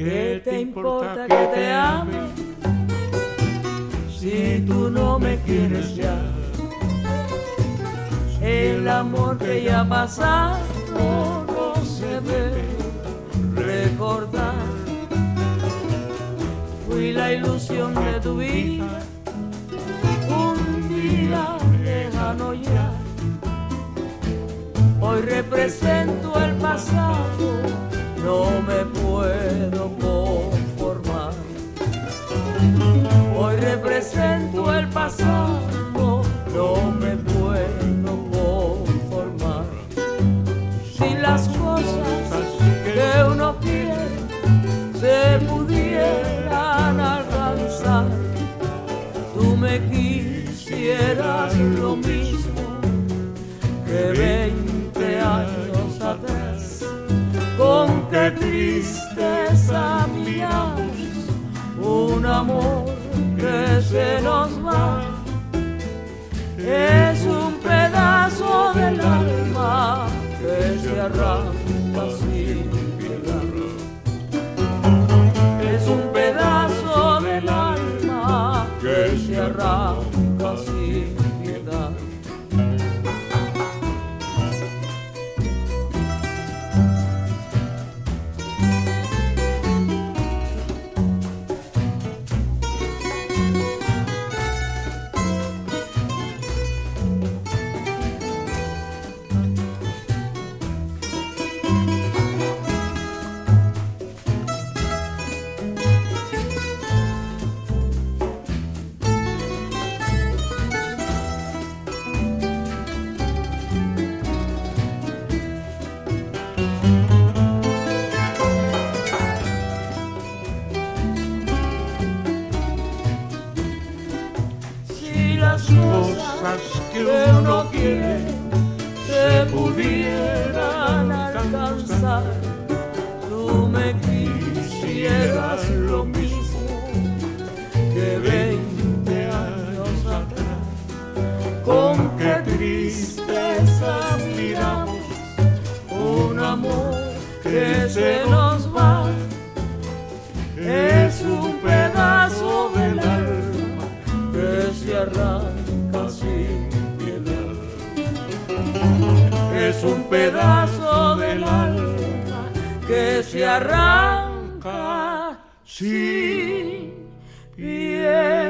¿Qué te importa que te ame si tú no me quieres ya? El amor que ya ha pasado no se debe recordar. Fui la ilusión de tu vida, un día lejano ya. Hoy represento el pasado, no me puedo conformar. Hoy represento el pasado, no me puedo conformar. Si las cosas que uno quiere se pudieran alcanzar, tú me quisieras lo mismo que 20 años atrás. Con qué tristeza miramos un amor que se nos va. Es un pedazo del alma que se arranca sin piedad. Es un pedazo del alma que se arranca sin piedad. Las cosas que uno quiere se pudieran alcanzar, tú me quisieras lo mismo que 20 años atrás. Con qué tristeza miramos un amor que se nos va. Es un pedazo del alma que se arranca sin piedad. Es un pedazo del alma que se arranca sin piedad.